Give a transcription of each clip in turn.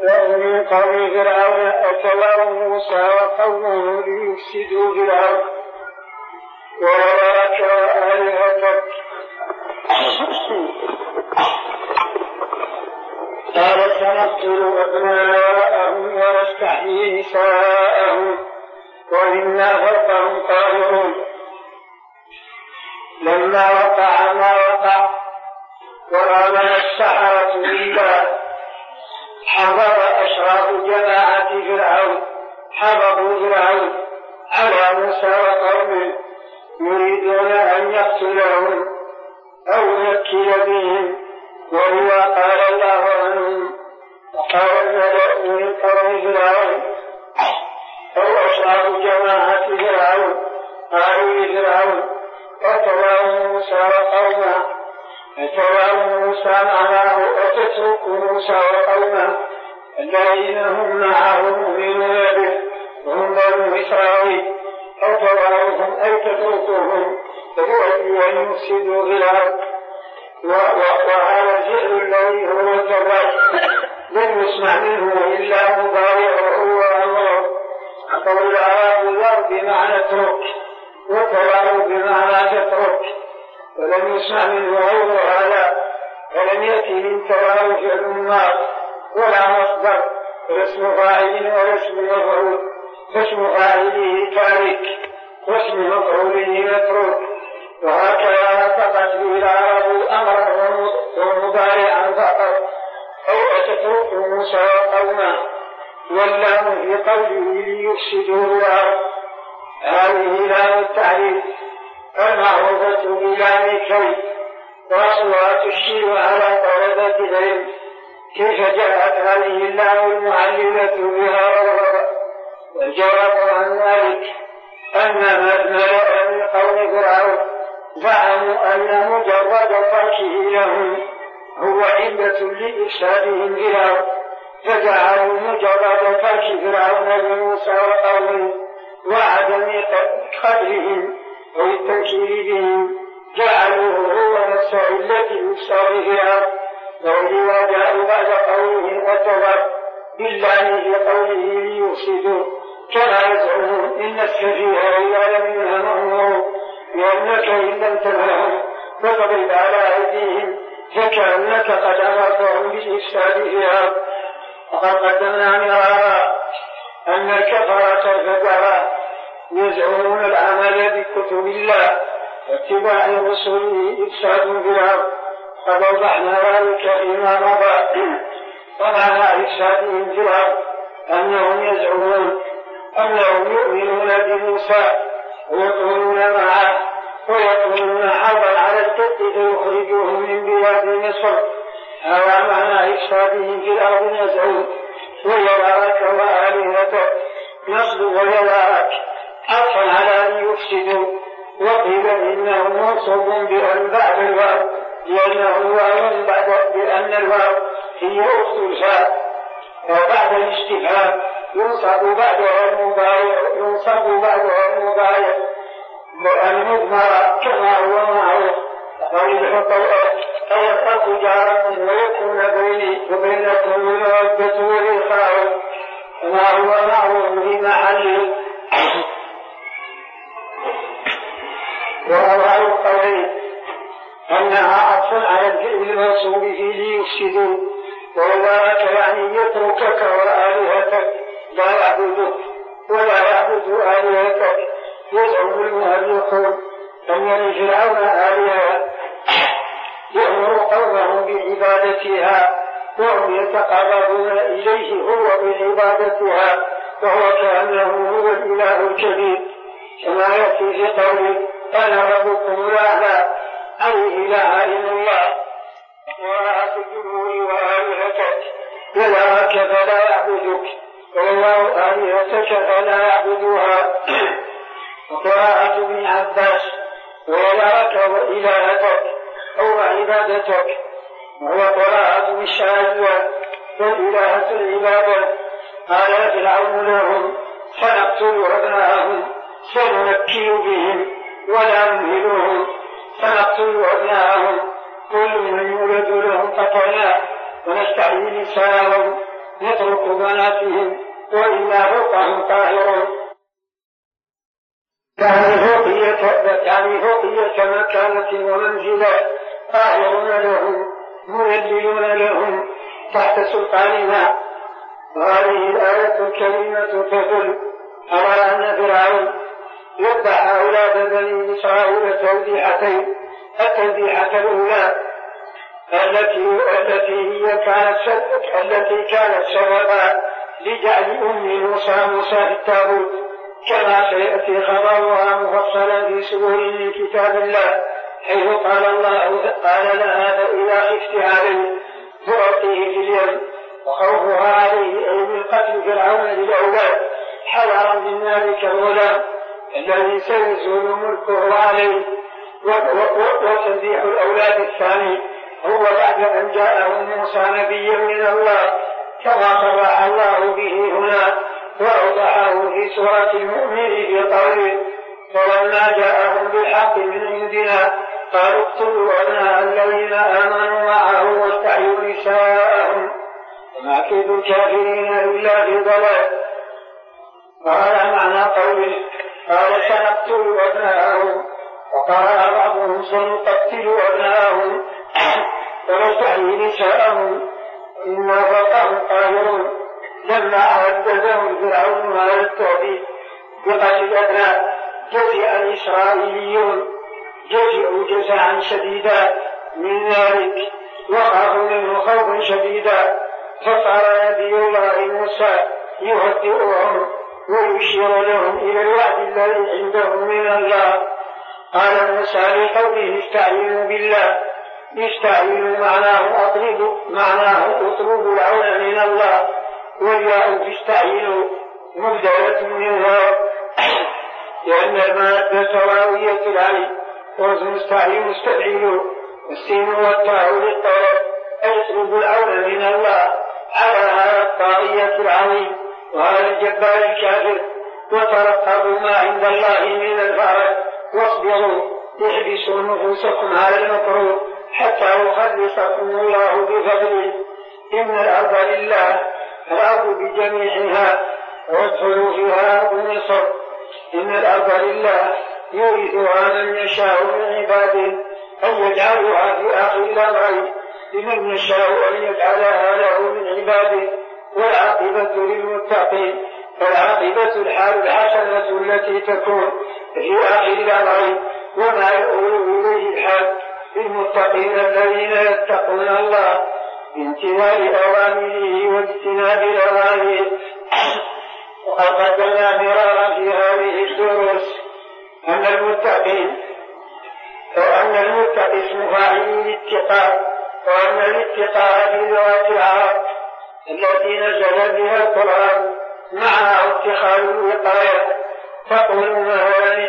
ومن قوم فرعون أتوا موسى وقومه ليفسدوا في الأرض وذرك وآلهتك قال سنقتل أبناءهم ونستحيي نساءهم وإنا فوقهم قاهرون. لما وقع ما وقع وآمن السحرة بالله حضر أشراف جماعة فرعون على موسى وقومه يريدون أن يقتلهم أو يكيل بهم، وهو قال الله عنهم وقال الملأ من قوم فرعون أو أشراف جماعة فرعون قالوا لفرعون اتبعوا موسى وقومه معناه أتترك موسى وقومه الذين هم معه مؤمنون به وهم بنو إسرائيل اتبعوهم أي تتركهم أن يفسدوا في الأرض. وهذا الفعل الذي هو الجراد لم يسمع منه إلا مضارعه وأمره. قول العرب ذر بمعنى اترك وتبعه بمعنى تترك، ولم يسمع منه غير هذا، ولم يأتي من تبعه فعل النار ولا مصدر واسم فاعل ولا اسم مفعول، فاسم فاعله تارك واسم مفعوله متروك. وهكذا نطقت به العرب أمرا ومضارعا فقط أو أتترك موسى وقومه، واللام في قوله ليفسدوا الأرض هذه لام التعريف المعروفة بلام كي، وأصلها تشير على طلبة العلم. كيف جاءت هذه اللام المعللة بها والجواب عن ذلك أن الملأ من قوم فرعون زعموا أن مجرد تركه لهم هو علة لإفسادهم في الأرض، فجعلوا مجرد ترك فرعون لموسى وقومه وعدم قدرهم أو التنكير بهم جعلوه هو نفس علة الإفساد في الأرض. ولذا جاءوا بعد قوله وتبر بالله في قوله ليفسدوا كما يزعمون إن السفيه رجال منها مأمور لأنك إن لم تنههم فاضرب على أيديهم فكأنك قد أمرتهم بالإفساد فيها. وقد قدمنا مرارا أن الكفرة الفجرة يزعمون العمل بكتب الله واتباع رسله إفساد في الأرض، قد وضحنا ذلك فيما مضى. ومعنى إفسادهم في الأرض أنهم يزعمون أنهم يؤمنون بموسى ويكونون معه ويكونون حربا على الجد فيخرجوهم من بلاد مصر. هذا معنى إفسادهم في الأرض يزعمون. ويراك وآلهتك نصب ويراك عطفا على أن يفسدوا، وقيل إنه منصوب بأن بعد الواو لأنه واو بأن الواو هي أخت الفاء، وبعد الاستفهام ينصب بعدها المضارع المضمر كما هو معروف. فيبقى تجارة ويكون بيني وبينكم المودة والإخاء كما هو معروف في محله. وأظهر القولين أنها عطف على الفعل المنصوب فيه ليفسدوا، وذلك يعني يتركك وآلهتك لا يعبدك ولا يعبد آلهتك. يزعم المؤرخون أن فرعون آلهة يأمر قومهم بعبادتها وهم يتقربون إليه هو بعبادتها، وهو كأنه هو الإله الكبير كما يأتي في قوله أنا ربكم الأعلى أي إله إلا الله. وراءة الجمهور وآلهتك يراك فلا يعبدك والله آلهتك فلا يعبدوها. وقراءة ابن عباس ويراك وإلهتك أو عبادتك، وهو قراءة الشاذة والإلهة العبادة. قال فرعون لهم سنقتل أبناءهم سننكل بهم ولا نمهلهم، سنقتل أبناءهم كل من يولد لهم قتلنا ونستحيي نساءهم نترك فوق بناتهم وإلا فوقهم طاهرون. يعني فوقية مكانة ومنزلة طاهرون لهم مذللون لهم تحت سلطاننا. وهذه الآية الكريمة تدل على أن فرعون يذبح أولاد بني إسرائيل تذبيحتين: التذبيحة الأولى التي كانت سببا لجعل أم موسى في التابوت، كما سيأتي خبرها مفصلا في سور من كتاب الله، حيث قال لها: فإذا خفت عليه فألقيه في اليم. وخوفها عليه أي من قتل فرعون للأولاد حذرا من ذلك الغلام الذي سيزول ملكه عليه. وتذبيح الأولاد الثاني هو بعد أن جاءه موسى نبيا من الله، كما صرح الله به هنا وأوضحه في سورة المؤمن في قوله: فلما جاءهم بالحق من عندنا قالوا اقتلوا أبناء الذين آمنوا معه واستحيوا نساءهم وما كيد الكافرين إلا في ضلال. وهذا معنى قوله: قال سنقتل أبناءهم، وقرأ بعضهم سنقتل أبناءهم ونستحيي نساءهم إنا فوقهم قاهرون. لما عددهم فرعون على التعذيب بقتل الأبناء جزع الإسرائيليون جزعا شديدا من ذلك، وخافوا منه خوفا شديدا، فصار نبي الله موسى يهدئهم ويشير لهم إلى الوعد الذي عندهم من الله. قال موسى لقومه: استعينوا بالله. يستعينوا معناه اطلبوا العون من الله، والياء تستعينوا مبدلة منها، لأن المادة راوية العين، والمستعين مستفعل، والسين والتاء للطلب، يطلب العون من الله على هذا الطاغية العظيم وهذا الجبار الكافر. وترقبوا ما عند الله من الفرج، واصبروا احبسوا نفوسكم على المكروه حتى يخلصكم الله بفضله. إن الأرض لله، الأرض بجميعها، وادخلوا فيها أرض مصر. إن الأرض لله يورثها من يشاء من عباده، أن يجعلها في آخر الأمرين لمن يشاء أن يجعلها له من عباده، والعاقبة للمتقين. فالعاقبة الحال الحسنة التي تكون في آخر الأمرين، وما يؤول إليه الحال للمتقين الذين يتقون الله بامتثال أوامره واجتناب نواهيه. وقد قدمنا مرارا في هذه الدروس أن المتقي اسم فاعل الاتقاء، وأن الاتقاء في لغة العرب التي نزل بها القرآن معها اتخاذ الوقاية. تقول مثلا: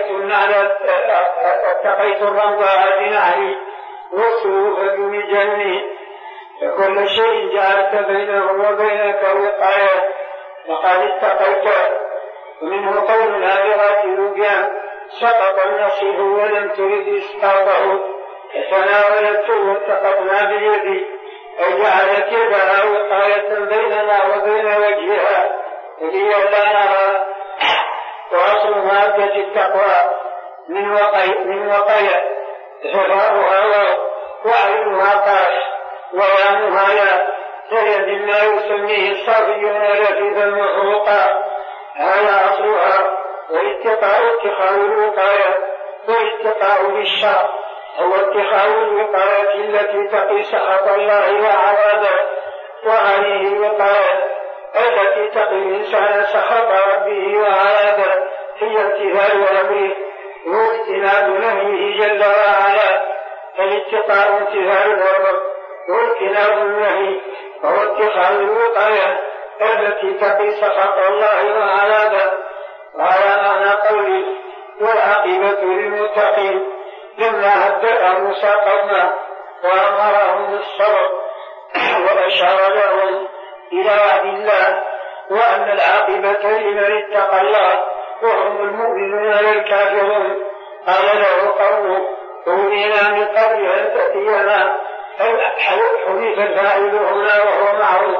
اتقيت الرضاعة بنعلي والسوف بمجني. فكل شيء جعلت بينه وبينك وقاية فقد اتقيت. ومنه قول نابغة لبيان: سقط النصيح ولم ترد إسقاطه، فتناولته واتقطنا بيدي، أي جعلت يدها وقاية بيننا وبين وجهها لئلا نرى. وأصل مادة التقوى من وقاية، فراؤها وعينها قاش ويامها لا، فهي مما يسميه الصافيون لفظ المخلوقات، هذا أصلها. والاتقاء اتخاذ الوقاية، والاتقاء بالشر هو اتخاذ الوقاية التي تقي سخط الله وعذابه. وهذه الوقاية التي تقي الإنسان سخط ربه وعذابه هي امتثال أمره واجتناب نهيه جل وعلا. فالاتقاء امتثال الأمر، واجتناب النهي هو اتخاذ الوقاية التي تقي سخط الله وعذابه. وهذا معنى قوله: والعاقبة للمتقين. لما هدأ موسى قومه وأمرهم بالصبر وأشار لهم إلى وعد الله، وأن العاقبة لمن اتقى الله وهم المؤمنون للكافرون. قال له قومه: أوذينا من قبل أن تأتينا. حذف الفاعل هنا وهو معروف،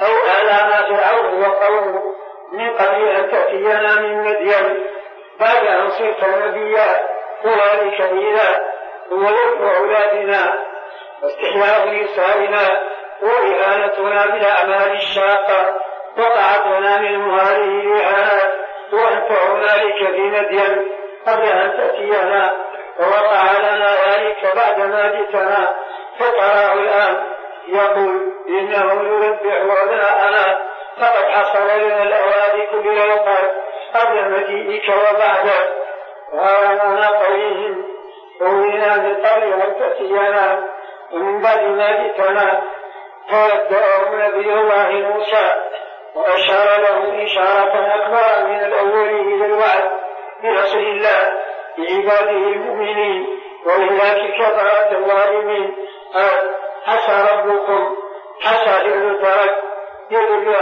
أو آلام فرعون وقومه من قبل أن تأتينا من مدين بعد أن صرت نبيا وذلك إذا هو ذبح أولادنا واستحياء نسائنا وإهانتنا بالأعمال الشاقة وقعتنا من هذه الإهانات وأنت هنالك في مدين قبل أن تأتينا ووقع لنا ذلك بعدما جئتنا فتراه الآن يقول إنه يذبح أبناءنا فقد حصل لنا الأوادي كل الأوقات قبل مجيئك وبعده وأنا قويهم قوينا من قبل أن تأتينا ومن بعد ما جئتنا فودعه نبي الله موسى وأشار له إشارة أكبر من الأول إلى الوعد بنصر الله لعباده المؤمنين وإهلاك الكفرة الظالمين قال عسى ربكم عسى فعل ترك يدل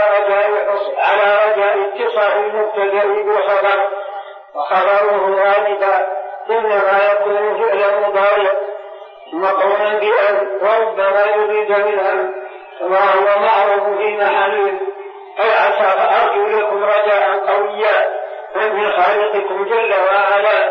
على رجاء اتصال المبتدأ بالخبر وخبره غالبا إنما يكون فعلا مضارع مقرونا بأن وربما يريد منها وهو معروف في محله أي عسى فأرجو لكم رجاء قويا من خالقكم جل وعلا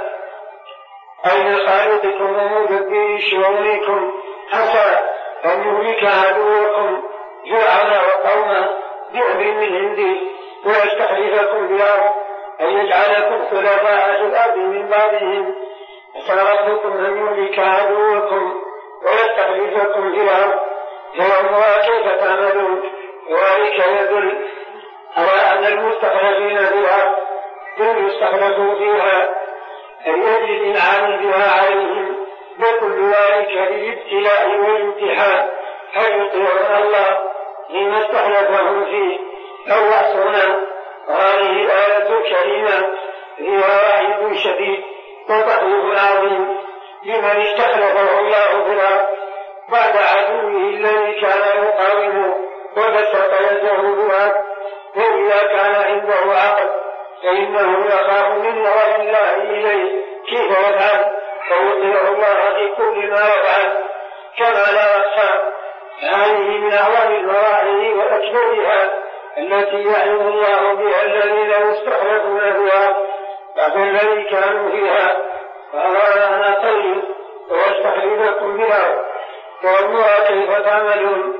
أي من خالقكم ومدبر شؤونكم عسى أن يهلك عدوكم فرعون وقومه بأمر من عنده ويستخلفكم بالأرض أن يجعلكم خلفاء في الأرض من بعدهم عسى ربكم أن يهلك عدوكم ويستخلفكم في الأرض فينظر كيف تعملون وذلك يدل على أن المستخلفين فيها هم يستخلفوا فيها لأجل الإنعام بها عليهم وكل ذلك للابتلاء والامتحان هل يطيعون الله لما استخلفهم فيه أو يعصونه. وهذه الآية الكريمة فيها وعيد شديد وتخويف عظيم لمن استخلفه الله في الأرض بعد عدوه الذي كان يقاومه وبسط يده بالأرض وإذا كان عنده عقل فإنه يخاف من نظر الله إليه كيف يفعل ويطيع الله في كل ما يفعل كما لا يخفى. هذه من أعظم المراحل وأكبرها التي يعلم الله بها الذين يستخلفون فيها بعد الذي كانوا فيها فأراد أن أقل ويستخلفكم بها وأنها كيف تعملون.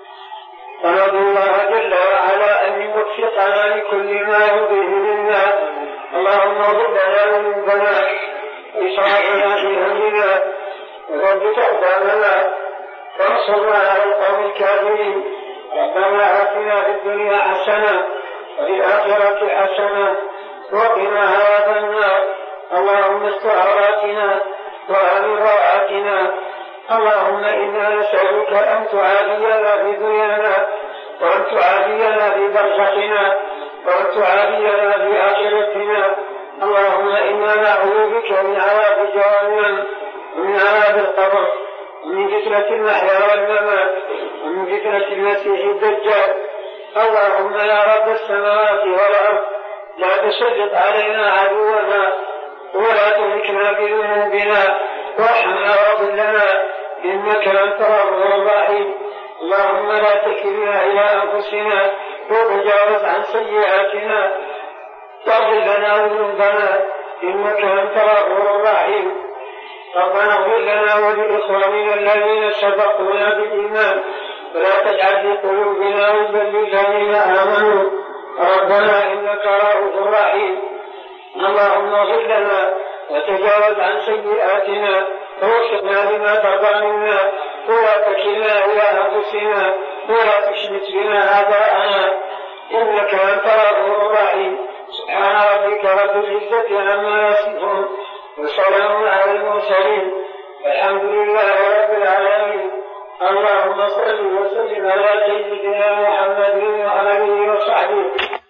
فنرجو الله جل وعلا أن يوفقنا لكل ما يرضيه منا. اللهم اغفر لنا ذنوبنا وإسرافنا في أمرنا وثبت أقدامنا وانصرنا على القوم الكافرين. ربنا آتنا في الدنيا حسنة وفي الآخرة حسنة وقنا عذاب النار. اللهم استر عوراتنا وآمن روعاتنا. اللهم إنا نسألك أن تعافينا في دنيانا وأن تعافينا في برزخنا وأن تعافينا في آخرتنا. اللهم إنا نعوذ بك من عذاب جهنم ومن عذاب القبر ومن فتنة المحيا والممات ومن فتنة المسيح الدجال. اللهم يا رب السماوات والأرض لا تسلط علينا عدونا ولا تهلكنا بذنوبنا وارحمنا واغفر لنا إنك أنت الغفور الرحيم. اللهم لا تكلنا إلى أنفسنا وتجاوز عن سيئاتنا واغفر لنا ذنوبنا إنك أنت الغفور الرحيم. ربنا اغفر لنا ولإخواننا الذين سبقونا بالإيمان ولا تجعل في قلوبنا غلا للذين آمنوا ربنا إنك رؤوف رحيم. اللهم اغفر لنا وتجاوز عن سيئاتنا ووفقنا لما ترضى منا ولا تكلنا إلى أنفسنا ولا تشمت بنا أعداءنا إنك أنت الغفور الرحيم. سبحان ربك رب العزة عما يصفون وسلام على المرسلين والحمد لله رب العالمين. اللهم صل وسلم على سيدنا محمد وعلى آله وصحبه